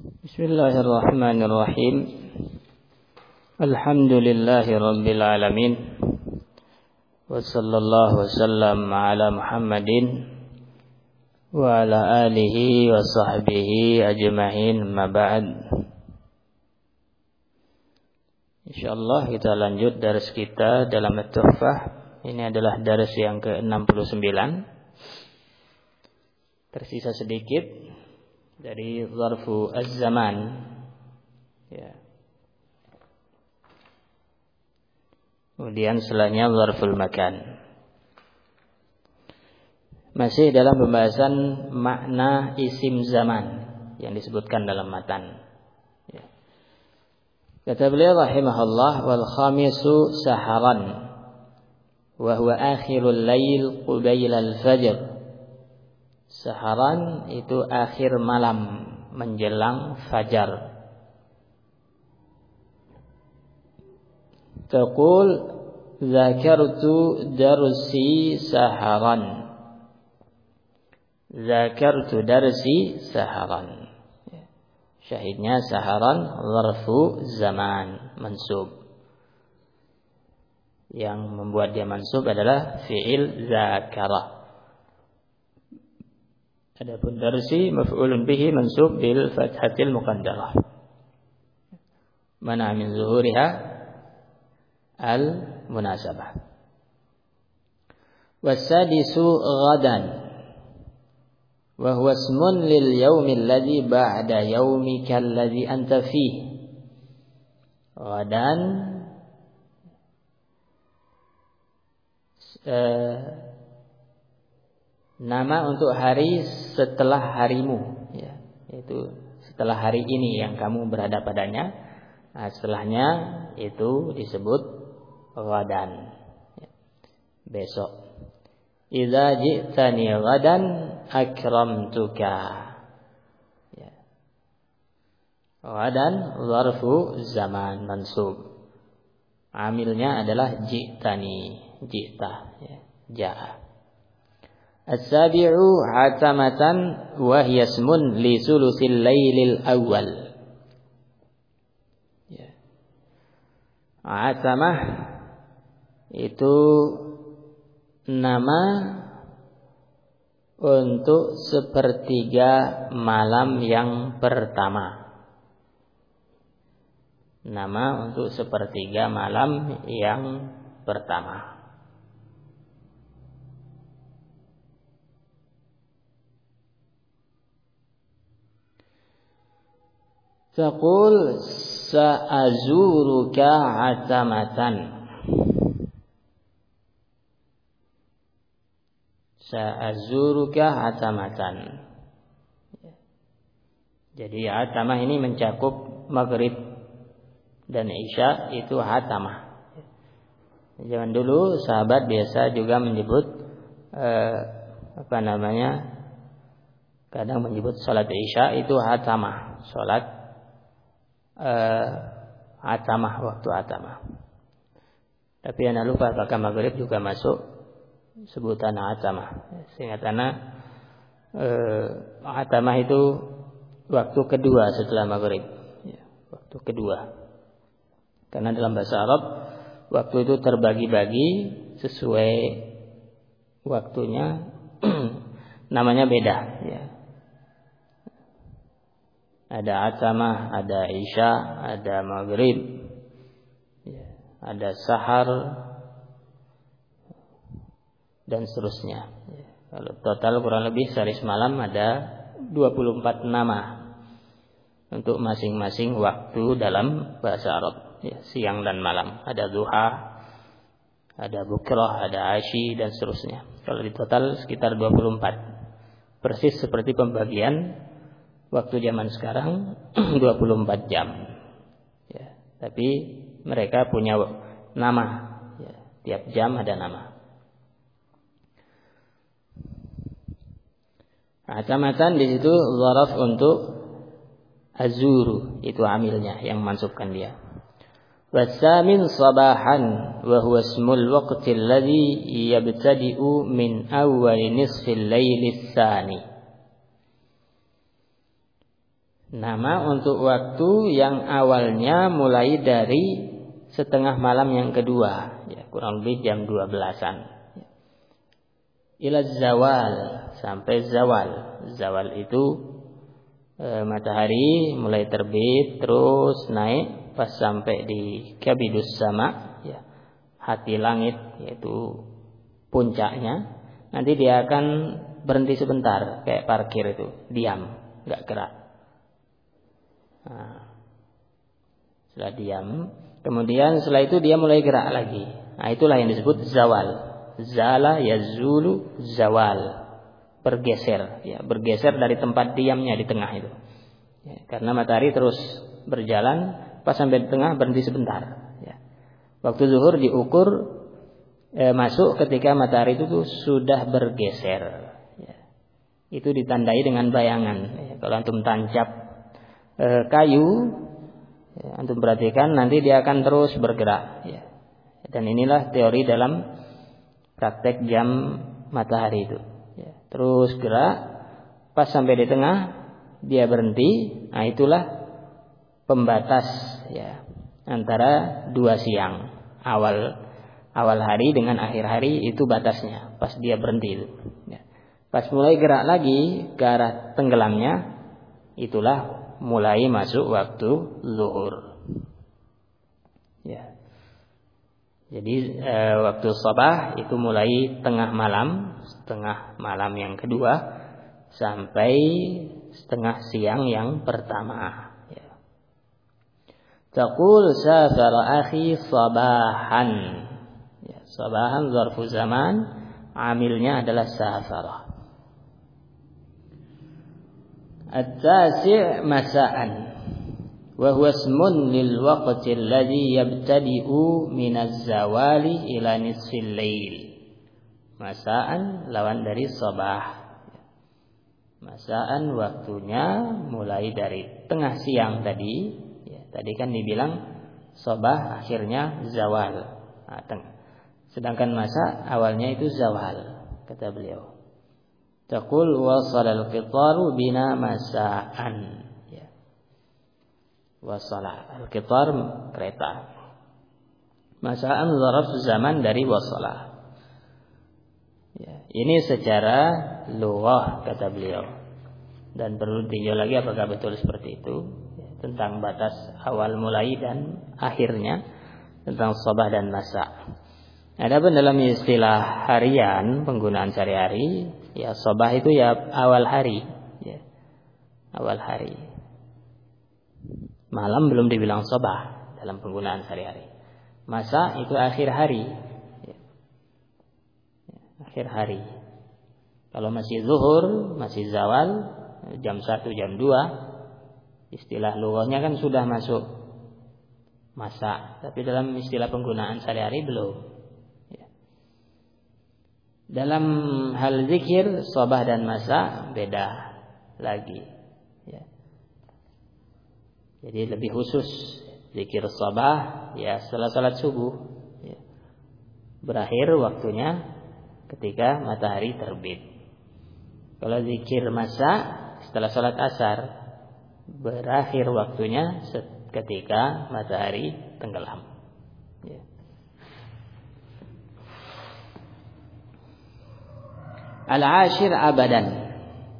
Bismillahirrahmanirrahim. Alhamdulillahi rabbil alamin. Wa sallallahu wasallam ala Muhammadin wa ala alihi wa sahbihi ajma'in, ma ba'd. Insyaallah kita lanjut dars kita dalam At-Tuhfah. Ini adalah dars yang ke-69. Tersisa sedikit dari zarfu az-zaman, ya. Kemudian setelahnya zarful makan. Masih dalam pembahasan makna isim zaman yang disebutkan dalam matan, ya. Kata beliau rahimahullah, wal khamisu saharan wa huwa akhirul lail qubayla al-fajr. Saharan itu akhir malam menjelang fajar. Taqul zakartu darsi saharan. Zakartu darsi saharan. Syahidnya saharan zarfu zaman mansub. Yang membuat dia mansub adalah fi'il zakara. Adapun darsi maf'ulun bihi mansub bil fathatil muqaddarah. Mana min zuhuriha al munasabah. Wasadisu ghadan wa huwa ismun lil yaumi alladhi ba'da yaumika alladhi anta fihi. Ghadan nama untuk hari setelah harimu, ya, yaitu setelah hari ini yang kamu berada padanya. Nah, setelahnya itu disebut ghadan, ya, besok. Idza ji'tani ghadan akramtuka, ya. Ghadan zarfu zaman mansub. Amilnya adalah ji'tani, ji'ta, ya, ja'a. As-sabi'u hatamatan wa hiya ismun li sulusil lailil awal. Ya. Hatamah itu nama untuk sepertiga malam yang pertama. Nama untuk sepertiga malam yang pertama. Taqul sa'azuruka atamatan. Sa'azuruka atamatan. Jadi atamah ini mencakup maghrib dan isya, itu atamah. Zaman dulu sahabat biasa juga menyebut kadang menyebut salat isya itu atamah, salat atamah, waktu atamah. Tapi anda lupa apakah maghrib juga masuk sebutan atamah. Sehingga atamah itu waktu kedua setelah maghrib, ya, waktu kedua. Karena dalam bahasa Arab waktu itu terbagi-bagi sesuai waktunya, namanya beda, ya. Ada atamah, ada isya, ada maghrib, ya, ada sahar, dan seterusnya. Ya. Kalau total kurang lebih sehari semalam ada 24 nama untuk masing-masing waktu dalam bahasa Arab, ya, siang dan malam. Ada duha, ada bukrah, ada asyi, dan seterusnya. Kalau di total sekitar 24. Persis seperti pembagian waktu zaman sekarang 24 jam. Ya, tapi mereka punya nama, ya, tiap jam ada nama. Atamatan di situ zaraf untuk azuru, itu amilnya yang mansubkan dia. Wasamin sabahan wa huwa ismul waqti alladhi yabtadi'u min awwal nisfil lailis tsani. Nama untuk waktu yang awalnya mulai dari setengah malam yang kedua, ya, kurang lebih jam 12-an. Ila zawal, sampai zawal. Zawal itu matahari mulai terbit terus naik pas sampai di kabidus sama, ya, hati langit, yaitu puncaknya. Nanti dia akan berhenti sebentar, kayak parkir itu, diam, nggak gerak. Nah, setelah diam, kemudian setelah itu dia mulai gerak lagi. Nah, itulah yang disebut zawal. Zala yazulu zawal. Bergeser, ya, bergeser dari tempat diamnya di tengah itu. Ya, karena matahari terus berjalan, pas sampai di tengah berhenti sebentar. Ya. Waktu zuhur diukur masuk ketika matahari itu sudah bergeser. Ya. Itu ditandai dengan bayangan. Ya, kalau antum tancap kayu, ya, antum perhatikan nanti dia akan terus bergerak. Ya. Dan inilah teori dalam praktek jam matahari itu. Ya. Terus gerak, pas sampai di tengah dia berhenti. Nah, itulah pembatas, ya, antara dua siang, awal hari dengan akhir hari, itu batasnya. Pas dia berhenti itu. Ya. Pas mulai gerak lagi ke arah tenggelamnya, itulah mulai masuk waktu zuhur. Ya. Jadi waktu sabah itu mulai tengah malam yang kedua sampai setengah siang yang pertama. Ya. Taqul safara akhi sabahan. Ya, sabahan zarfu zaman, amilnya adalah safara. At-tasi' masa'an wa huwa ismun lil waqti alladhi yabtadi'u min az-zawali ila nisfil lail. Masa'an lawan dari sabah. Masa'an waktunya mulai dari tengah siang tadi. Ya, tadi kan dibilang sabah akhirnya zawal. Nah, sedangkan masa awalnya itu zawal, kata beliau. Taqul wasala al-qitaru bina masa'an. Ya. Wasala al-qitar kereta. Masa'an zaraf zaman dari wasala. Ya. Ini secara lughah, kata beliau. Dan perlu ditinjau lagi apakah betul seperti itu, ya, tentang batas awal mulai dan akhirnya, tentang sabah dan masa. Adapun dalam istilah harian, penggunaan sehari-hari, ya, sabah itu ya awal hari, ya, awal hari. Malam belum dibilang sabah dalam penggunaan sehari-hari. Masa itu akhir hari, ya. Akhir hari. Kalau masih zuhur, masih zawal, jam 1, jam 2, istilah lughahnya kan sudah masuk masa, tapi dalam istilah penggunaan sehari-hari belum. Dalam hal zikir, sabah dan masa beda lagi. Ya. Jadi lebih khusus zikir sabah, ya, setelah salat subuh, ya. Berakhir waktunya ketika matahari terbit. Kalau zikir masa setelah salat asar, berakhir waktunya ketika matahari tenggelam. Ya. Al-ashir abadan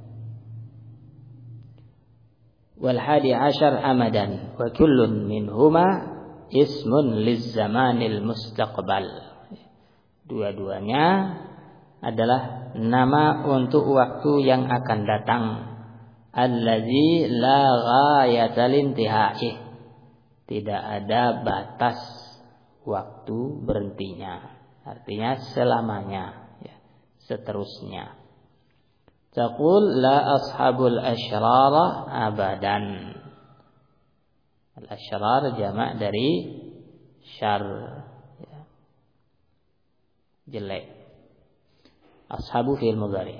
wal hadi ashar amadan wa kullun minhuma ismun liz-zamanil mustaqbal. Dua-duanya adalah nama untuk waktu yang akan datang. Allazi la ghayata lintihai. Tidak ada batas waktu berhentinya. Artinya selamanya. Seterusnya. Taqul la ashabul asyrara abadan. Al-asyrar jamak dari syar, ya, jelek. Ashabu fi'il mudhari.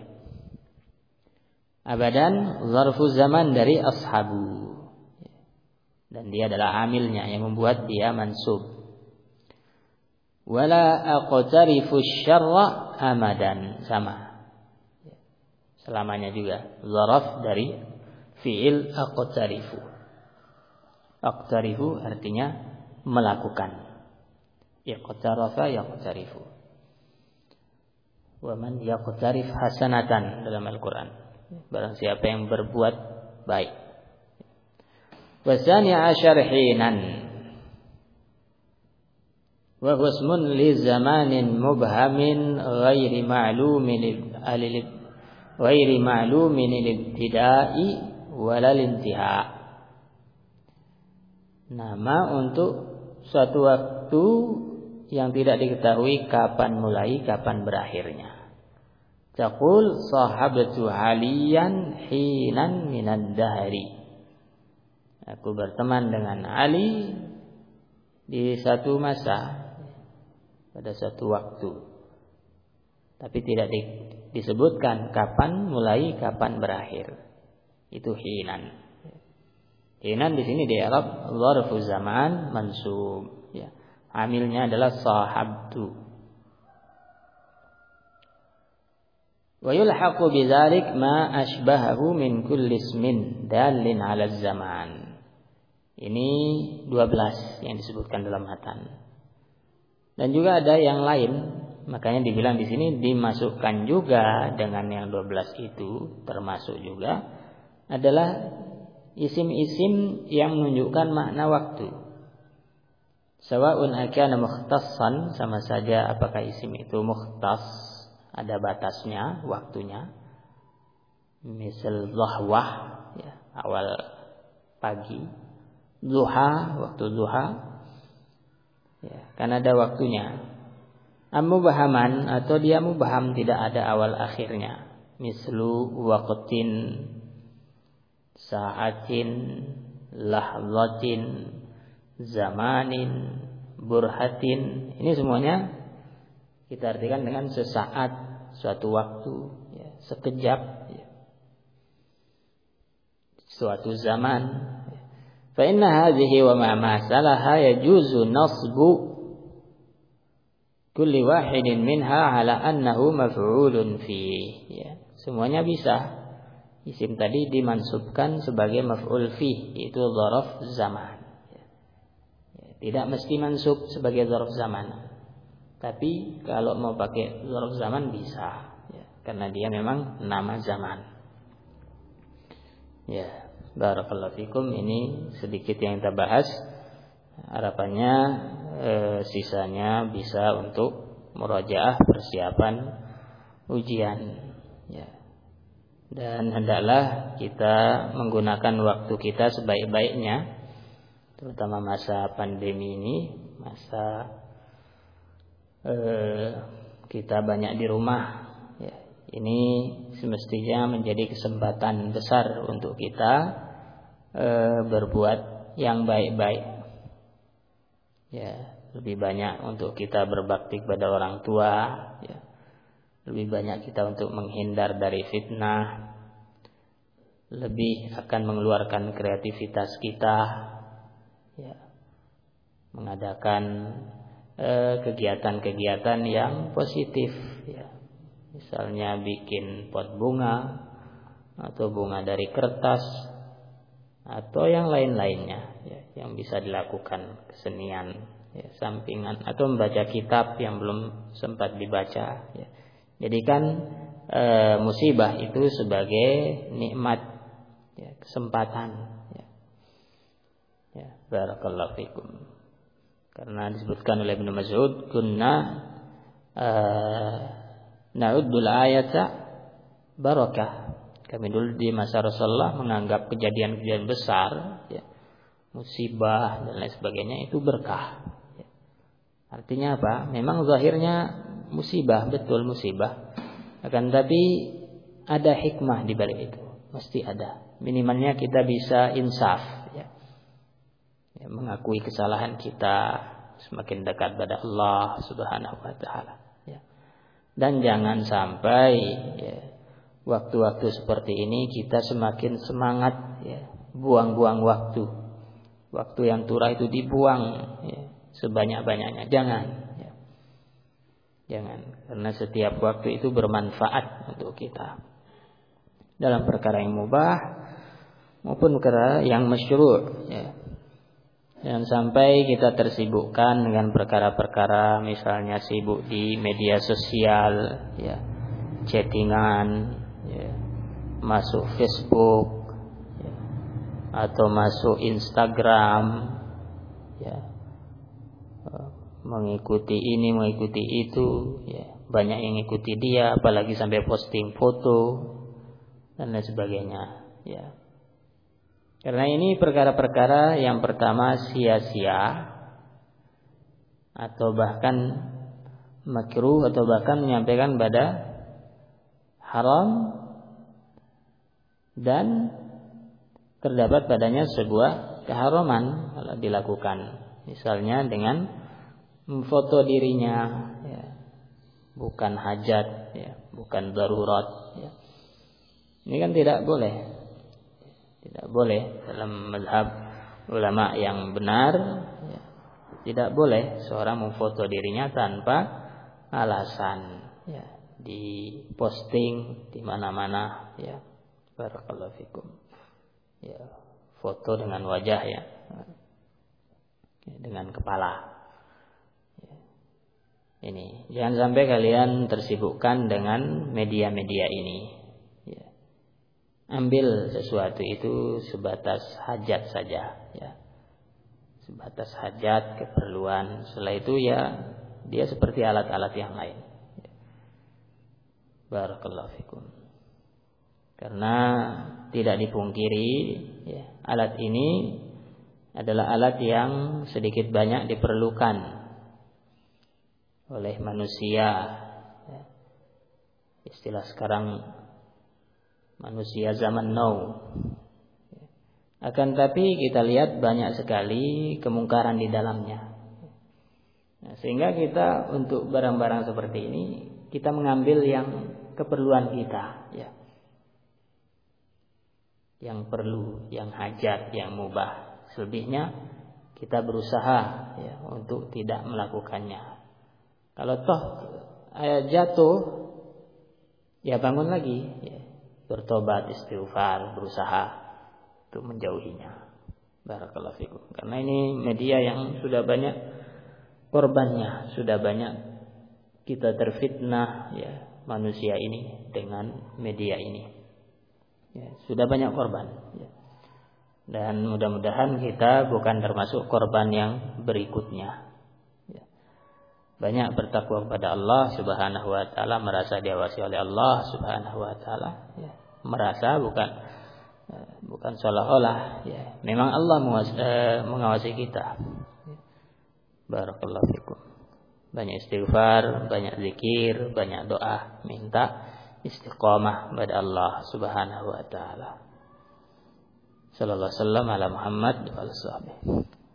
Abadan zarfu zaman dari ashabu. Dan dia adalah amilnya yang membuat dia mansub. Wala aqtarifu syarra amadan, sama. Selamanya juga. Zaraf dari fi'il aqtarifu. Aqtarifu artinya melakukan. Iqtarafa yaqtarifu. Wa man yaqtarif hasanatan dalam Al-Qur'an. Barang siapa yang berbuat baik. Wasani asyar hinan. Wa husmun li zamanin mubhamin ghairi ma'lumin lil-ibtida'i walal intiha. Nama untuk suatu waktu yang tidak diketahui kapan mulai, kapan berakhirnya. Taqul sahabatu aliyan hinan minad dahri. Aku berteman dengan Ali di satu masa, pada satu waktu. Tapi tidak disebutkan kapan mulai, kapan berakhir. Itu hinan. Hinan di sini di Arab dzarfu zaman mansub, ya. Amilnya adalah sahabtu. Wa yulhaqu bidzalik ma ashbahahu min kulli ismin dalin 'ala zaman. Ini 12 yang disebutkan dalam matan. Dan juga ada yang lain, makanya dibilang di sini dimasukkan juga dengan yang 12 itu, termasuk juga adalah isim-isim yang menunjukkan makna waktu. Sawa'un akana mukhtassan, sama saja apakah isim itu mukhtas, ada batasnya, waktunya. Misal dhahwah, ya, awal pagi. Duha, waktu duha. Ya, kan ada waktunya. Mubhaman atau dia mubham, tidak ada awal akhirnya. Mislu waqtin, sa'atin, lahzatin, zamanin, burhatin. Ini semuanya kita artikan dengan sesaat, suatu waktu, ya, sekejap, ya. Suatu zaman. Fa inna hadhihi wa ma masalaha yajuzu nasbu kulli wahidin minha ala annahu maf'ulun fi. Ya, semuanya bisa. Isim tadi dimansubkan sebagai maf'ul fi, itu dzaraf zaman. Tidak mesti mansub sebagai dzaraf zaman. Tapi kalau mau pakai dzaraf zaman bisa, ya, karena dia memang nama zaman. Ya, barakallahu fikum, ini sedikit yang kita bahas. Harapannya sisanya bisa untuk murajaah persiapan ujian, ya. Dan hendaklah kita menggunakan waktu kita sebaik-baiknya, terutama masa pandemi ini, masa kita banyak di rumah, ya. Ini semestinya menjadi kesempatan besar untuk kita berbuat yang baik-baik, ya. Lebih banyak untuk kita berbakti kepada orang tua, ya. Lebih banyak kita untuk menghindar dari fitnah, lebih akan mengeluarkan kreativitas kita, ya, mengadakan kegiatan-kegiatan yang positif, ya. Misalnya bikin pot bunga atau bunga dari kertas atau yang lain-lainnya, ya, yang bisa dilakukan, kesenian, ya, sampingan, atau membaca kitab yang belum sempat dibaca, ya. Jadikan musibah itu sebagai nikmat, ya, kesempatan, ya. Ya, barakallahu fikum. Karena disebutkan oleh Ibnu Mas'ud, kunna na'uddul ayata barakah. Kami dulu di masa Rasulullah menganggap kejadian-kejadian besar, ya, musibah dan lain sebagainya itu berkah, ya. Artinya apa? Memang zahirnya musibah, betul musibah. Akan tapi ada hikmah di balik itu. Mesti ada. Minimalnya kita bisa insaf, ya. Ya, mengakui kesalahan kita, semakin dekat pada Allah Subhanahu wa taala, ya. Dan jangan sampai, ya, waktu-waktu seperti ini kita semakin semangat, ya, buang-buang waktu. Waktu yang turah itu dibuang, ya, sebanyak-banyaknya. Jangan, ya. Jangan, karena setiap waktu itu bermanfaat untuk kita. Dalam perkara yang mubah maupun perkara yang masyru', ya. Jangan sampai kita tersibukkan dengan perkara-perkara misalnya sibuk di media sosial, ya, chattingan, ya, masuk Facebook, ya, atau masuk Instagram, ya, mengikuti ini, mengikuti itu, ya, banyak yang ikuti dia, apalagi sampai posting foto dan lain sebagainya, ya. Karena ini perkara-perkara yang pertama sia-sia atau bahkan makruh atau bahkan menyampaikan pada haram dan terdapat padanya sebuah keharaman kalau dilakukan. Misalnya dengan memfoto dirinya, ya, bukan hajat, ya, bukan darurat, ya. Ini kan tidak boleh. Tidak boleh dalam mazhab ulama yang benar, ya, tidak boleh seorang memfoto dirinya tanpa alasan, ya, diposting di mana-mana, ya. Barakallahu fikum. Ya, foto dengan wajah, ya, dengan kepala. Ya. Ini jangan sampai kalian tersibukkan dengan media-media ini. Ambil sesuatu itu sebatas hajat saja, ya. Sebatas hajat, keperluan. Setelah itu ya dia seperti alat-alat yang lain. Barakallahu fikum. Karena tidak dipungkiri, ya, alat ini adalah alat yang sedikit banyak diperlukan oleh manusia, ya. Istilah sekarang manusia zaman now. Akan tapi kita lihat banyak sekali kemungkaran di dalamnya. Nah, sehingga kita untuk barang-barang seperti ini kita mengambil yang keperluan kita, ya. Yang perlu, yang hajat, yang mubah. Selebihnya kita berusaha, ya, untuk tidak melakukannya. Kalau toh jatuh, ya bangun lagi, ya. Bertobat, istighfar, berusaha untuk menjauhinya. Barakallahu fikum. Karena ini media yang sudah banyak korbannya, sudah banyak kita terfitnah, ya, manusia ini dengan media ini. Ya, sudah banyak korban, ya. Dan mudah-mudahan kita bukan termasuk korban yang berikutnya. Ya. Banyak bertakwa kepada Allah Subhanahu wa taala, merasa diawasi oleh Allah Subhanahu wa taala, ya. Merasa bukan seolah-olah, ya, memang Allah mengawasi kita. Barakallahu fikum. Banyak istighfar, banyak zikir, banyak doa, minta istiqamah pada Allah Subhanahu wa taala. Sallallahu alaihi wasallam ala Muhammad wa alihi.